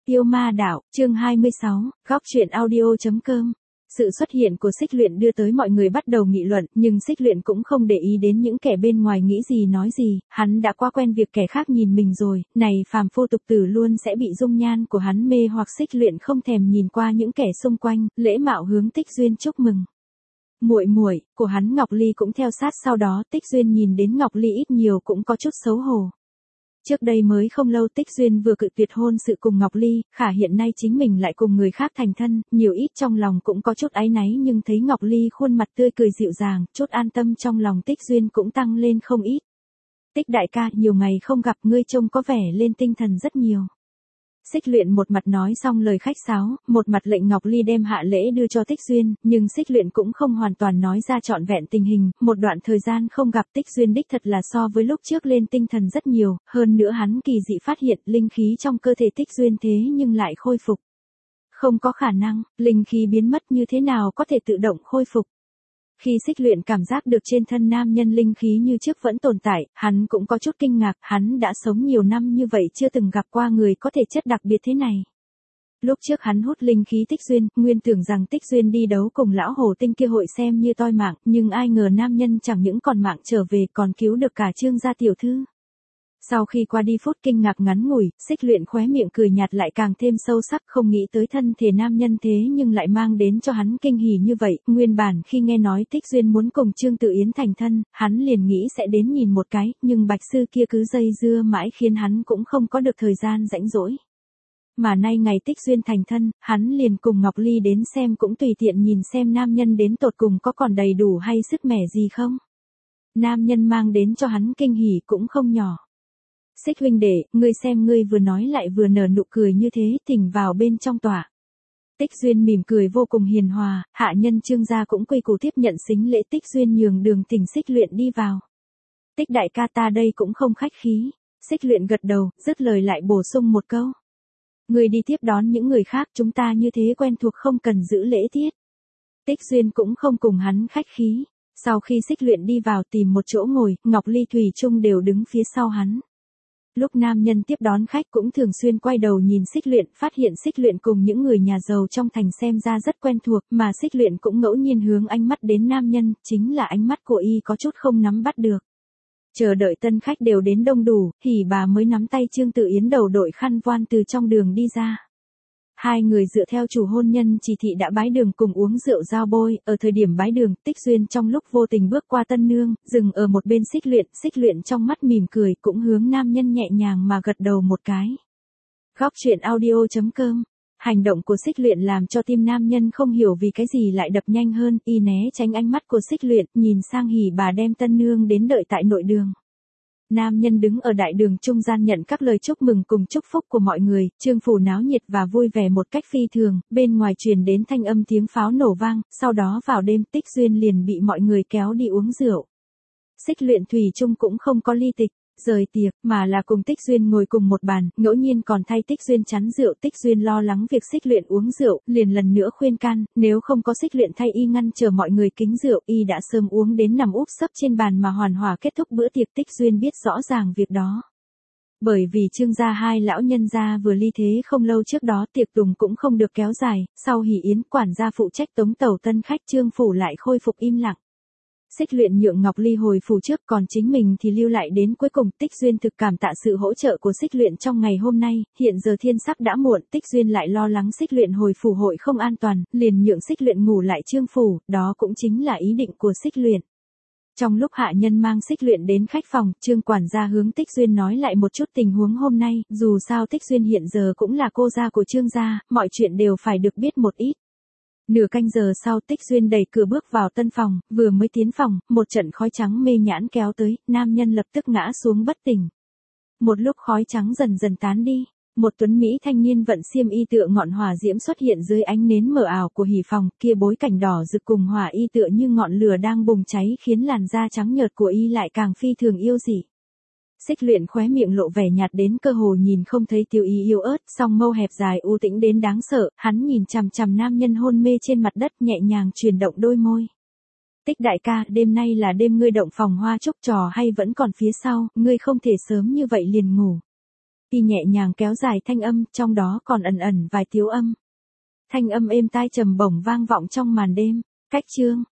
Yêu ma đạo, chương 26, góc truyện audio.com. Sự xuất hiện của Xích Luyện đưa tới mọi người bắt đầu nghị luận, nhưng Xích Luyện cũng không để ý đến những kẻ bên ngoài nghĩ gì nói gì, hắn đã quá quen việc kẻ khác nhìn mình rồi, này phàm phu tục tử luôn sẽ bị dung nhan của hắn mê hoặc. Xích Luyện không thèm nhìn qua những kẻ xung quanh, lễ mạo hướng Tích Duyên chúc mừng. Muội muội của hắn Ngọc Ly cũng theo sát sau đó. Tích Duyên nhìn đến Ngọc Ly ít nhiều cũng có chút xấu hổ. Trước đây mới không lâu Tích Duyên vừa cự tuyệt hôn sự cùng Ngọc Ly, khả hiện nay chính mình lại cùng người khác thành thân, nhiều ít trong lòng cũng có chút áy náy, nhưng thấy Ngọc Ly khuôn mặt tươi cười dịu dàng, chút an tâm trong lòng Tích Duyên cũng tăng lên không ít. Tích đại ca, nhiều ngày không gặp ngươi trông có vẻ lên tinh thần rất nhiều. Xích Luyện một mặt nói xong lời khách sáo, một mặt lệnh Ngọc Ly đem hạ lễ đưa cho Tích Duyên, nhưng Xích Luyện cũng không hoàn toàn nói ra trọn vẹn tình hình, một đoạn thời gian không gặp Tích Duyên đích thật là so với lúc trước lên tinh thần rất nhiều, hơn nữa hắn kỳ dị phát hiện linh khí trong cơ thể Tích Duyên thế nhưng lại khôi phục. Không có khả năng, linh khí biến mất như thế nào có thể tự động khôi phục. Khi Xích Luyện cảm giác được trên thân nam nhân linh khí như trước vẫn tồn tại, hắn cũng có chút kinh ngạc, hắn đã sống nhiều năm như vậy chưa từng gặp qua người có thể chất đặc biệt thế này. Lúc trước hắn hút linh khí Tích Duyên, nguyên tưởng rằng Tích Duyên đi đấu cùng lão hồ tinh kia hội xem như toi mạng, nhưng ai ngờ nam nhân chẳng những còn mạng trở về còn cứu được cả Trương gia tiểu thư. Sau khi qua đi phút kinh ngạc ngắn ngủi, Xích Luyện khóe miệng cười nhạt lại càng thêm sâu sắc, không nghĩ tới thân thể nam nhân thế nhưng lại mang đến cho hắn kinh hỉ như vậy. Nguyên bản khi nghe nói Tích Duyên muốn cùng Trương Tự Yến thành thân, hắn liền nghĩ sẽ đến nhìn một cái, nhưng bạch sư kia cứ dây dưa mãi khiến hắn cũng không có được thời gian rảnh rỗi. Mà nay ngày Tích Duyên thành thân, hắn liền cùng Ngọc Ly đến xem, cũng tùy tiện nhìn xem nam nhân đến tột cùng có còn đầy đủ hay sức mẻ gì không. Nam nhân mang đến cho hắn kinh hỉ cũng không nhỏ. Xích huynh đệ, ngươi xem, ngươi vừa nói lại vừa nở nụ cười như thế, thỉnh vào bên trong tòa. Tích Duyên mỉm cười vô cùng hiền hòa, hạ nhân Trương gia cũng quy củ tiếp nhận sính lễ. Tích Duyên nhường đường thỉnh Xích Luyện đi vào. Tích đại ca, ta đây cũng không khách khí. Xích Luyện gật đầu, dứt lời lại bổ sung một câu. Ngươi đi tiếp đón những người khác, chúng ta như thế quen thuộc không cần giữ lễ tiết. Tích Duyên cũng không cùng hắn khách khí. Sau khi Xích Luyện đi vào tìm một chỗ ngồi, Ngọc Ly Thủy Chung đều đứng phía sau hắn. Lúc nam nhân tiếp đón khách cũng thường xuyên quay đầu nhìn Xích Luyện, phát hiện Xích Luyện cùng những người nhà giàu trong thành xem ra rất quen thuộc, mà Xích Luyện cũng ngẫu nhiên hướng ánh mắt đến nam nhân, chính là ánh mắt của y có chút không nắm bắt được. Chờ đợi tân khách đều đến đông đủ, hỉ bà mới nắm tay Trương Tự Yến đầu đội khăn voan từ trong đường đi ra. Hai người dựa theo chủ hôn nhân chỉ thị đã bái đường cùng uống rượu giao bôi. Ở thời điểm bái đường, Tích Duyên trong lúc vô tình bước qua tân nương, dừng ở một bên Xích Luyện trong mắt mỉm cười, cũng hướng nam nhân nhẹ nhàng mà gật đầu một cái. Góc truyện audio.com. Hành động của Xích Luyện làm cho tim nam nhân không hiểu vì cái gì lại đập nhanh hơn, y né tránh ánh mắt của Xích Luyện, nhìn sang hỉ bà đem tân nương đến đợi tại nội đường. Nam nhân đứng ở đại đường trung gian nhận các lời chúc mừng cùng chúc phúc của mọi người, Trương phủ náo nhiệt và vui vẻ một cách phi thường, bên ngoài truyền đến thanh âm tiếng pháo nổ vang, sau đó vào đêm Tích Duyên liền bị mọi người kéo đi uống rượu. Xích Luyện Thủy Chung cũng không có ly tịch, rời tiệc, mà là cùng Tích Duyên ngồi cùng một bàn, ngẫu nhiên còn thay Tích Duyên chắn rượu. Tích Duyên lo lắng việc Xích Luyện uống rượu, liền lần nữa khuyên can, nếu không có Xích Luyện thay y ngăn chờ mọi người kính rượu, y đã sớm uống đến nằm úp sấp trên bàn mà hoàn hòa kết thúc bữa tiệc. Tích Duyên biết rõ ràng việc đó. Bởi vì Trương gia hai lão nhân gia vừa ly thế không lâu trước đó, tiệc tùng cũng không được kéo dài, sau hỷ yến quản gia phụ trách tống tàu tân khách, Trương phủ lại khôi phục im lặng. Xích Luyện nhượng Ngọc Ly hồi phủ trước, còn chính mình thì lưu lại đến cuối cùng. Tích Duyên thực cảm tạ sự hỗ trợ của Xích Luyện trong ngày hôm nay, hiện giờ thiên sắc đã muộn, Tích Duyên lại lo lắng Xích Luyện hồi phủ hội không an toàn, liền nhượng Xích Luyện ngủ lại Trương phủ, đó cũng chính là ý định của Xích Luyện. Trong lúc hạ nhân mang Xích Luyện đến khách phòng, Trương quản gia hướng Tích Duyên nói lại một chút tình huống hôm nay, dù sao Tích Duyên hiện giờ cũng là cô gia của Trương gia, mọi chuyện đều phải được biết một ít. Nửa canh giờ sau, Tích Duyên đẩy cửa bước vào tân phòng, vừa mới tiến phòng, một trận khói trắng mê nhãn kéo tới, nam nhân lập tức ngã xuống bất tỉnh. Một lúc khói trắng dần dần tán đi, một tuấn mỹ thanh niên vận xiêm y tựa ngọn hỏa diễm xuất hiện dưới ánh nến mờ ảo của hỉ phòng, kia bối cảnh đỏ rực cùng hỏa y tựa như ngọn lửa đang bùng cháy khiến làn da trắng nhợt của y lại càng phi thường yêu dị. Xích Luyện khóe miệng lộ vẻ nhạt đến cơ hồ nhìn không thấy tiêu ý yêu ớt, song mâu hẹp dài u tĩnh đến đáng sợ, hắn nhìn chằm chằm nam nhân hôn mê trên mặt đất, nhẹ nhàng chuyển động đôi môi. Tích đại ca, đêm nay là đêm ngươi động phòng hoa trúc trò hay vẫn còn phía sau, ngươi không thể sớm như vậy liền ngủ. Y nhẹ nhàng kéo dài thanh âm, trong đó còn ẩn ẩn vài thiếu âm. Thanh âm êm tai trầm bổng vang vọng trong màn đêm. Cách chương.